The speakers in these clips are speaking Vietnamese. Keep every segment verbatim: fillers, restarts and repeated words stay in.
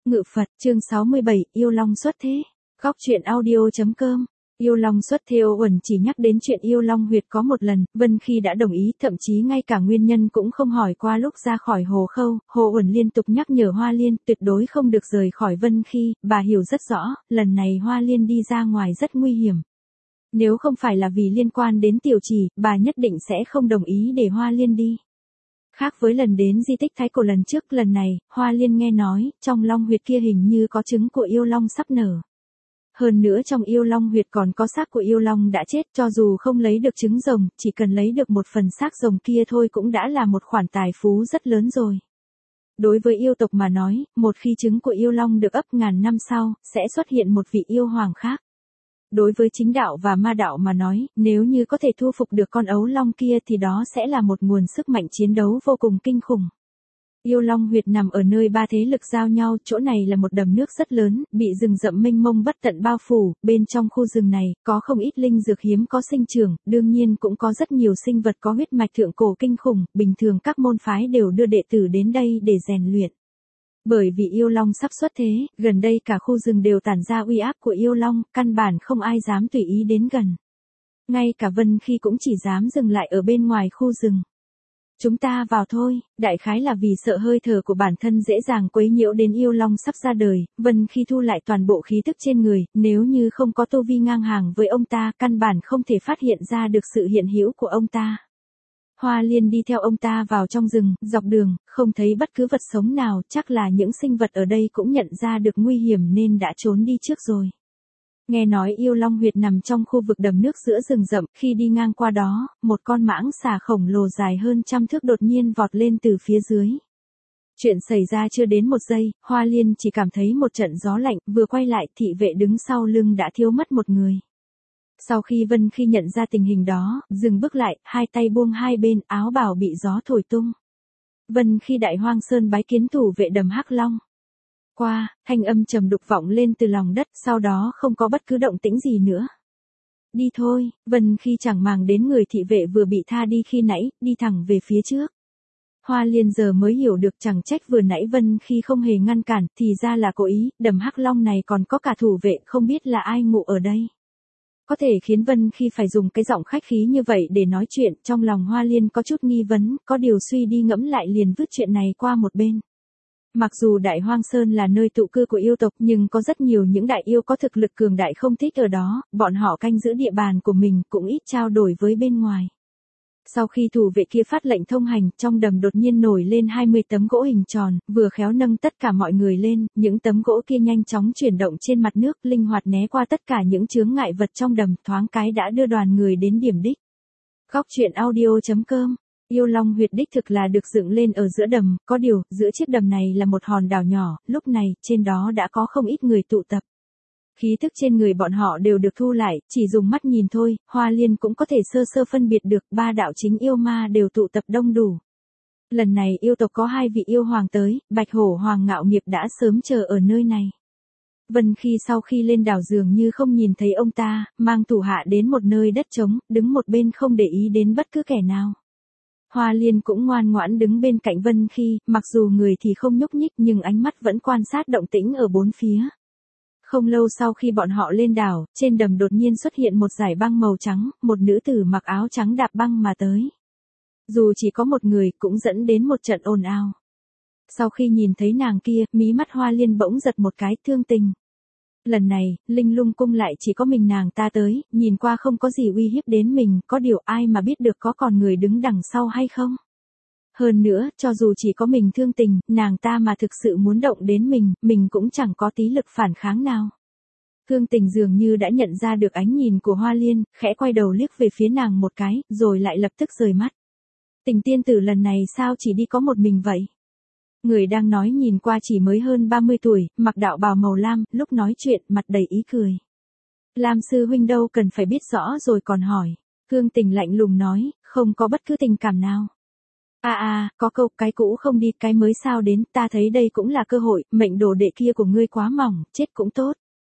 Ngự Phật, chương sáu mươi bảy, Yêu Long xuất thế. Góc truyện audio.com. Yêu Long xuất thế. Ô Uẩn chỉ nhắc đến chuyện Yêu Long huyệt có một lần, Vân Khi đã đồng ý, thậm chí ngay cả nguyên nhân cũng không hỏi qua lúc ra khỏi hồ khâu. Hồ Uẩn liên tục nhắc nhở Hoa Liên tuyệt đối không được rời khỏi Vân Khi, bà hiểu rất rõ, lần này Hoa Liên đi ra ngoài rất nguy hiểm. Nếu không phải là vì liên quan đến Tiểu Chỉ, bà nhất định sẽ không đồng ý để Hoa Liên đi. Khác với lần đến di tích Thái Cổ lần trước, lần này, Hoa Liên nghe nói, trong long huyệt kia hình như có trứng của yêu long sắp nở. Hơn nữa trong yêu long huyệt còn có xác của yêu long đã chết, cho dù không lấy được trứng rồng, chỉ cần lấy được một phần xác rồng kia thôi cũng đã là một khoản tài phú rất lớn rồi. Đối với yêu tộc mà nói, một khi trứng của yêu long được ấp ngàn năm sau, sẽ xuất hiện một vị yêu hoàng khác. Đối với chính đạo và ma đạo mà nói, nếu như có thể thu phục được con ấu long kia thì đó sẽ là một nguồn sức mạnh chiến đấu vô cùng kinh khủng. Yêu Long huyệt nằm ở nơi ba thế lực giao nhau, chỗ này là một đầm nước rất lớn, bị rừng rậm mênh mông bất tận bao phủ, bên trong khu rừng này, có không ít linh dược hiếm có sinh trưởng, đương nhiên cũng có rất nhiều sinh vật có huyết mạch thượng cổ kinh khủng, bình thường các môn phái đều đưa đệ tử đến đây để rèn luyện. Bởi vì yêu long sắp xuất thế, gần đây cả khu rừng đều tản ra uy áp của yêu long, căn bản không ai dám tùy ý đến gần. Ngay cả Vân Khi cũng chỉ dám dừng lại ở bên ngoài khu rừng. Chúng ta vào thôi, đại khái là vì sợ hơi thở của bản thân dễ dàng quấy nhiễu đến yêu long sắp ra đời, Vân Khi thu lại toàn bộ khí tức trên người, nếu như không có tu vi ngang hàng với ông ta, căn bản không thể phát hiện ra được sự hiện hữu của ông ta. Hoa Liên đi theo ông ta vào trong rừng, dọc đường, không thấy bất cứ vật sống nào, chắc là những sinh vật ở đây cũng nhận ra được nguy hiểm nên đã trốn đi trước rồi. Nghe nói yêu long huyệt nằm trong khu vực đầm nước giữa rừng rậm, khi đi ngang qua đó, một con mãng xà khổng lồ dài hơn trăm thước đột nhiên vọt lên từ phía dưới. Chuyện xảy ra chưa đến một giây, Hoa Liên chỉ cảm thấy một trận gió lạnh, vừa quay lại thị vệ đứng sau lưng đã thiếu mất một người. Sau khi Vân Khi nhận ra tình hình đó, dừng bước lại, hai tay buông hai bên, áo bào bị gió thổi tung. Vân Khi đại hoang sơn bái kiến thủ vệ đầm Hắc Long. Qua, thanh âm trầm đục vọng lên từ lòng đất, sau đó không có bất cứ động tĩnh gì nữa. Đi thôi, Vân Khi chẳng màng đến người thị vệ vừa bị tha đi khi nãy, đi thẳng về phía trước. Hoa Liên giờ mới hiểu được, chẳng trách vừa nãy Vân Khi không hề ngăn cản, thì ra là cố ý, đầm Hắc Long này còn có cả thủ vệ, không biết là ai ngụ ở đây. Có thể khiến Vân Khi phải dùng cái giọng khách khí như vậy để nói chuyện, trong lòng Hoa Liên có chút nghi vấn, có điều suy đi ngẫm lại liền vứt chuyện này qua một bên. Mặc dù Đại Hoang Sơn là nơi tụ cư của yêu tộc nhưng có rất nhiều những đại yêu có thực lực cường đại không thích ở đó, bọn họ canh giữ địa bàn của mình cũng ít trao đổi với bên ngoài. Sau khi thủ vệ kia phát lệnh thông hành, trong đầm đột nhiên nổi lên hai mươi tấm gỗ hình tròn, vừa khéo nâng tất cả mọi người lên, những tấm gỗ kia nhanh chóng chuyển động trên mặt nước, linh hoạt né qua tất cả những chướng ngại vật trong đầm, thoáng cái đã đưa đoàn người đến điểm đích. Góc truyện audio.com. Yêu Long huyệt đích thực là được dựng lên ở giữa đầm, có điều, giữa chiếc đầm này là một hòn đảo nhỏ, lúc này, trên đó đã có không ít người tụ tập. Khí thức trên người bọn họ đều được thu lại, chỉ dùng mắt nhìn thôi, Hoa Liên cũng có thể sơ sơ phân biệt được, ba đạo chính yêu ma đều tụ tập đông đủ. Lần này yêu tộc có hai vị yêu hoàng tới, Bạch Hổ Hoàng Ngạo Nghiệp đã sớm chờ ở nơi này. Vân Khi sau khi lên đảo dường như không nhìn thấy ông ta, mang thủ hạ đến một nơi đất trống, đứng một bên không để ý đến bất cứ kẻ nào. Hoa Liên cũng ngoan ngoãn đứng bên cạnh Vân Khi, mặc dù người thì không nhúc nhích nhưng ánh mắt vẫn quan sát động tĩnh ở bốn phía. Không lâu sau khi bọn họ lên đảo, trên đầm đột nhiên xuất hiện một dải băng màu trắng, một nữ tử mặc áo trắng đạp băng mà tới. Dù chỉ có một người cũng dẫn đến một trận ồn ào. Sau khi nhìn thấy nàng kia, mí mắt Hoa Liên bỗng giật một cái, thương tình. Lần này, Linh Lung cung lại chỉ có mình nàng ta tới, nhìn qua không có gì uy hiếp đến mình, có điều ai mà biết được có còn người đứng đằng sau hay không. Hơn nữa, cho dù chỉ có mình thương tình, nàng ta mà thực sự muốn động đến mình, mình cũng chẳng có tí lực phản kháng nào. Thương tình dường như đã nhận ra được ánh nhìn của Hoa Liên, khẽ quay đầu liếc về phía nàng một cái, rồi lại lập tức rời mắt. Tình tiên tử lần này sao chỉ đi có một mình vậy? Người đang nói nhìn qua chỉ mới hơn ba mươi tuổi, mặc đạo bào màu lam, lúc nói chuyện, mặt đầy ý cười. Lam sư huynh đâu cần phải biết rõ rồi còn hỏi. Thương tình lạnh lùng nói, không có bất cứ tình cảm nào. À à, có câu, cái cũ không đi, cái mới sao đến, ta thấy đây cũng là cơ hội, mệnh đồ đệ kia của ngươi quá mỏng, chết cũng tốt.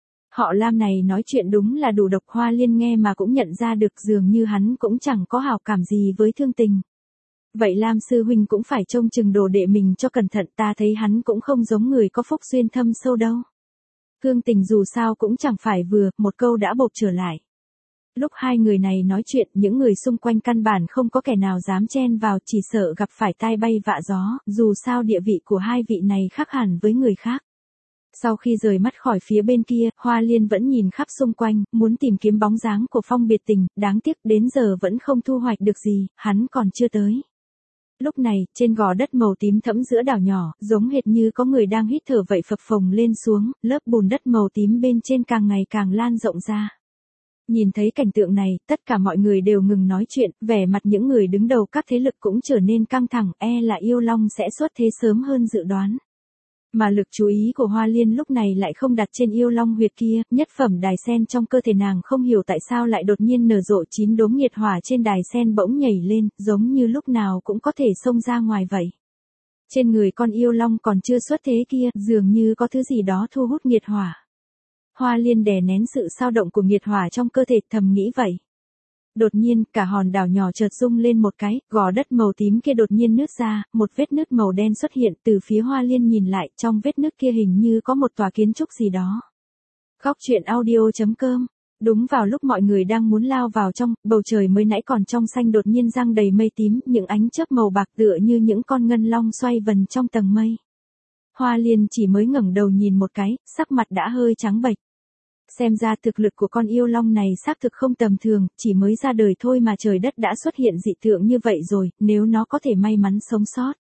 Họ Lam này nói chuyện đúng là đủ độc. Hoa Liên nghe mà cũng nhận ra được, dường như hắn cũng chẳng có hảo cảm gì với thương tình. Vậy Lam sư huynh cũng phải trông chừng đồ đệ mình cho cẩn thận, ta thấy hắn cũng không giống người có phúc duyên thâm sâu đâu. Cương Tình dù sao cũng chẳng phải vừa, một câu đã bộc trở lại. Lúc hai người này nói chuyện, những người xung quanh căn bản không có kẻ nào dám chen vào, chỉ sợ gặp phải tai bay vạ gió, dù sao địa vị của hai vị này khác hẳn với người khác. Sau khi rời mắt khỏi phía bên kia, Hoa Liên vẫn nhìn khắp xung quanh, muốn tìm kiếm bóng dáng của Phong Biệt Tình, đáng tiếc đến giờ vẫn không thu hoạch được gì, hắn còn chưa tới. Lúc này, trên gò đất màu tím thẫm giữa đảo nhỏ, giống hệt như có người đang hít thở vậy phập phồng lên xuống, lớp bùn đất màu tím bên trên càng ngày càng lan rộng ra. Nhìn thấy cảnh tượng này, tất cả mọi người đều ngừng nói chuyện, vẻ mặt những người đứng đầu các thế lực cũng trở nên căng thẳng, e là yêu long sẽ xuất thế sớm hơn dự đoán. Mà lực chú ý của Hoa Liên lúc này lại không đặt trên yêu long huyệt kia, nhất phẩm đài sen trong cơ thể nàng không hiểu tại sao lại đột nhiên nở rộ chín đốm nhiệt hỏa trên đài sen bỗng nhảy lên, giống như lúc nào cũng có thể xông ra ngoài vậy. Trên người con yêu long còn chưa xuất thế kia, dường như có thứ gì đó thu hút nhiệt hỏa. Hoa Liên đè nén sự xao động của nhiệt hỏa trong cơ thể, thầm nghĩ vậy. Đột nhiên, cả hòn đảo nhỏ chợt rung lên một cái, gò đất màu tím kia đột nhiên nứt ra, một vết nứt màu đen xuất hiện, từ phía Hoa Liên nhìn lại, trong vết nứt kia hình như có một tòa kiến trúc gì đó. Góc truyện audio chấm com. Đúng vào lúc mọi người đang muốn lao vào trong, bầu trời mới nãy còn trong xanh đột nhiên giăng đầy mây tím, những ánh chớp màu bạc tựa như những con ngân long xoay vần trong tầng mây. Hoa Liên chỉ mới ngẩng đầu nhìn một cái, sắc mặt đã hơi trắng bệch. Xem ra thực lực của con yêu long này xác thực không tầm thường, chỉ mới ra đời thôi mà trời đất đã xuất hiện dị tượng như vậy rồi, nếu nó có thể may mắn sống sót.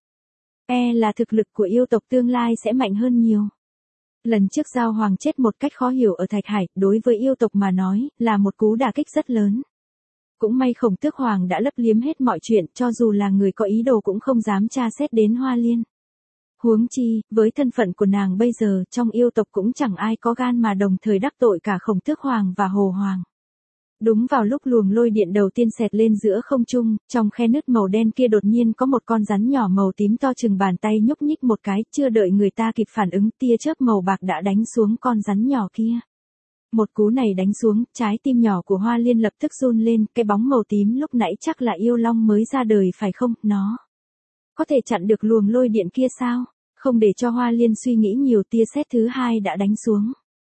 E là thực lực của yêu tộc tương lai sẽ mạnh hơn nhiều. Lần trước Giao Hoàng chết một cách khó hiểu ở Thạch Hải, đối với yêu tộc mà nói, là một cú đả kích rất lớn. Cũng may Khổng Tước Hoàng đã lấp liếm hết mọi chuyện, cho dù là người có ý đồ cũng không dám tra xét đến Hoa Liên. Huống chi, với thân phận của nàng bây giờ, trong yêu tộc cũng chẳng ai có gan mà đồng thời đắc tội cả Khổng Tước Hoàng và Hồ Hoàng. Đúng vào lúc luồng lôi điện đầu tiên xẹt lên giữa không trung, trong khe nứt màu đen kia đột nhiên có một con rắn nhỏ màu tím to chừng bàn tay nhúc nhích một cái, chưa đợi người ta kịp phản ứng, tia chớp màu bạc đã đánh xuống con rắn nhỏ kia. Một cú này đánh xuống, trái tim nhỏ của Hoa Liên lập tức run lên, cái bóng màu tím lúc nãy chắc là yêu long mới ra đời phải không, nó có thể chặn được luồng lôi điện kia sao? Không để cho Hoa Liên suy nghĩ nhiều, tia sét thứ hai đã đánh xuống.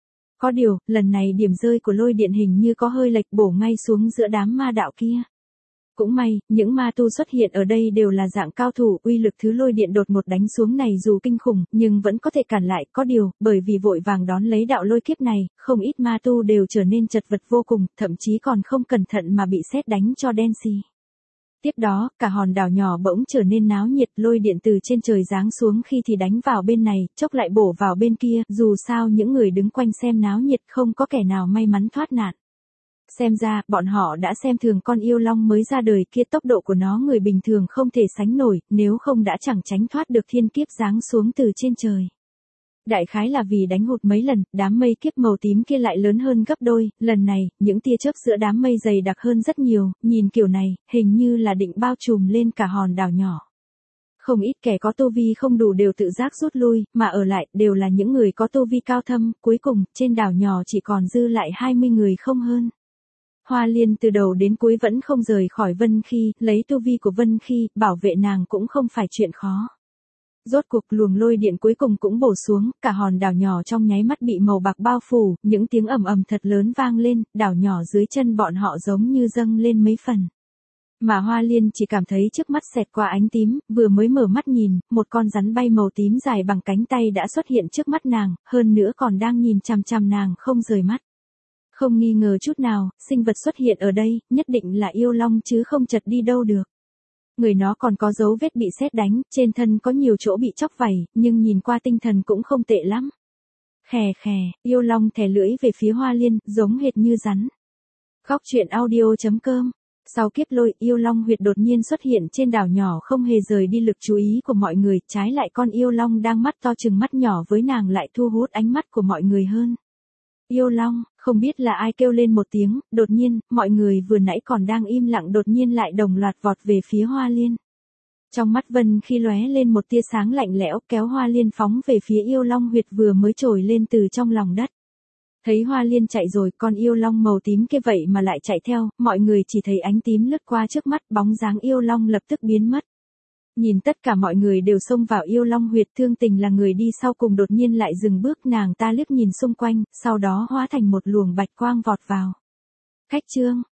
Có điều, lần này điểm rơi của lôi điện hình như có hơi lệch bổ ngay xuống giữa đám ma đạo kia. Cũng may, những ma tu xuất hiện ở đây đều là dạng cao thủ, uy lực thứ lôi điện đột ngột đánh xuống này dù kinh khủng, nhưng vẫn có thể cản lại, có điều, bởi vì vội vàng đón lấy đạo lôi kiếp này, không ít ma tu đều trở nên chật vật vô cùng, thậm chí còn không cẩn thận mà bị sét đánh cho đen xì. Tiếp đó, cả hòn đảo nhỏ bỗng trở nên náo nhiệt, lôi điện từ trên trời giáng xuống khi thì đánh vào bên này, chốc lại bổ vào bên kia, dù sao những người đứng quanh xem náo nhiệt không có kẻ nào may mắn thoát nạn. Xem ra, bọn họ đã xem thường con yêu long mới ra đời kia, tốc độ của nó người bình thường không thể sánh nổi, nếu không đã chẳng tránh thoát được thiên kiếp giáng xuống từ trên trời. Đại khái là vì đánh hụt mấy lần, đám mây kiếp màu tím kia lại lớn hơn gấp đôi, lần này, những tia chớp giữa đám mây dày đặc hơn rất nhiều, nhìn kiểu này, hình như là định bao trùm lên cả hòn đảo nhỏ. Không ít kẻ có tu vi không đủ đều tự giác rút lui, mà ở lại, đều là những người có tu vi cao thâm, cuối cùng, trên đảo nhỏ chỉ còn dư lại hai mươi người không hơn. Hoa Liên từ đầu đến cuối vẫn không rời khỏi Vân Khi, lấy tu vi của Vân Khi, bảo vệ nàng cũng không phải chuyện khó. Rốt cuộc luồng lôi điện cuối cùng cũng bổ xuống, cả hòn đảo nhỏ trong nháy mắt bị màu bạc bao phủ, những tiếng ầm ầm thật lớn vang lên, đảo nhỏ dưới chân bọn họ giống như dâng lên mấy phần. Mà Hoa Liên chỉ cảm thấy trước mắt xẹt qua ánh tím, vừa mới mở mắt nhìn, một con rắn bay màu tím dài bằng cánh tay đã xuất hiện trước mắt nàng, hơn nữa còn đang nhìn chằm chằm nàng không rời mắt. Không nghi ngờ chút nào, sinh vật xuất hiện ở đây, nhất định là yêu long chứ không chật đi đâu được. Người nó còn có dấu vết bị sét đánh, trên thân có nhiều chỗ bị chóc vảy, nhưng nhìn qua tinh thần cũng không tệ lắm. Khè khè, yêu long thè lưỡi về phía Hoa Liên, giống hệt như rắn. Góc truyện audio chấm com. Sau kiếp lôi, yêu long huyệt đột nhiên xuất hiện trên đảo nhỏ không hề rời đi lực chú ý của mọi người, trái lại con yêu long đang mắt to chừng mắt nhỏ với nàng lại thu hút ánh mắt của mọi người hơn. Yêu long, không biết là ai kêu lên một tiếng, đột nhiên, mọi người vừa nãy còn đang im lặng đột nhiên lại đồng loạt vọt về phía Hoa Liên. Trong mắt Vân Khi lóe lên một tia sáng lạnh lẽo, kéo Hoa Liên phóng về phía yêu long huyệt vừa mới trồi lên từ trong lòng đất. Thấy Hoa Liên chạy rồi, con yêu long màu tím kia vậy mà lại chạy theo, mọi người chỉ thấy ánh tím lướt qua trước mắt, bóng dáng yêu long lập tức biến mất. Nhìn tất cả mọi người đều xông vào yêu long huyệt, Thương Tình là người đi sau cùng đột nhiên lại dừng bước, nàng ta liếc nhìn xung quanh, sau đó hóa thành một luồng bạch quang vọt vào. Khách trương,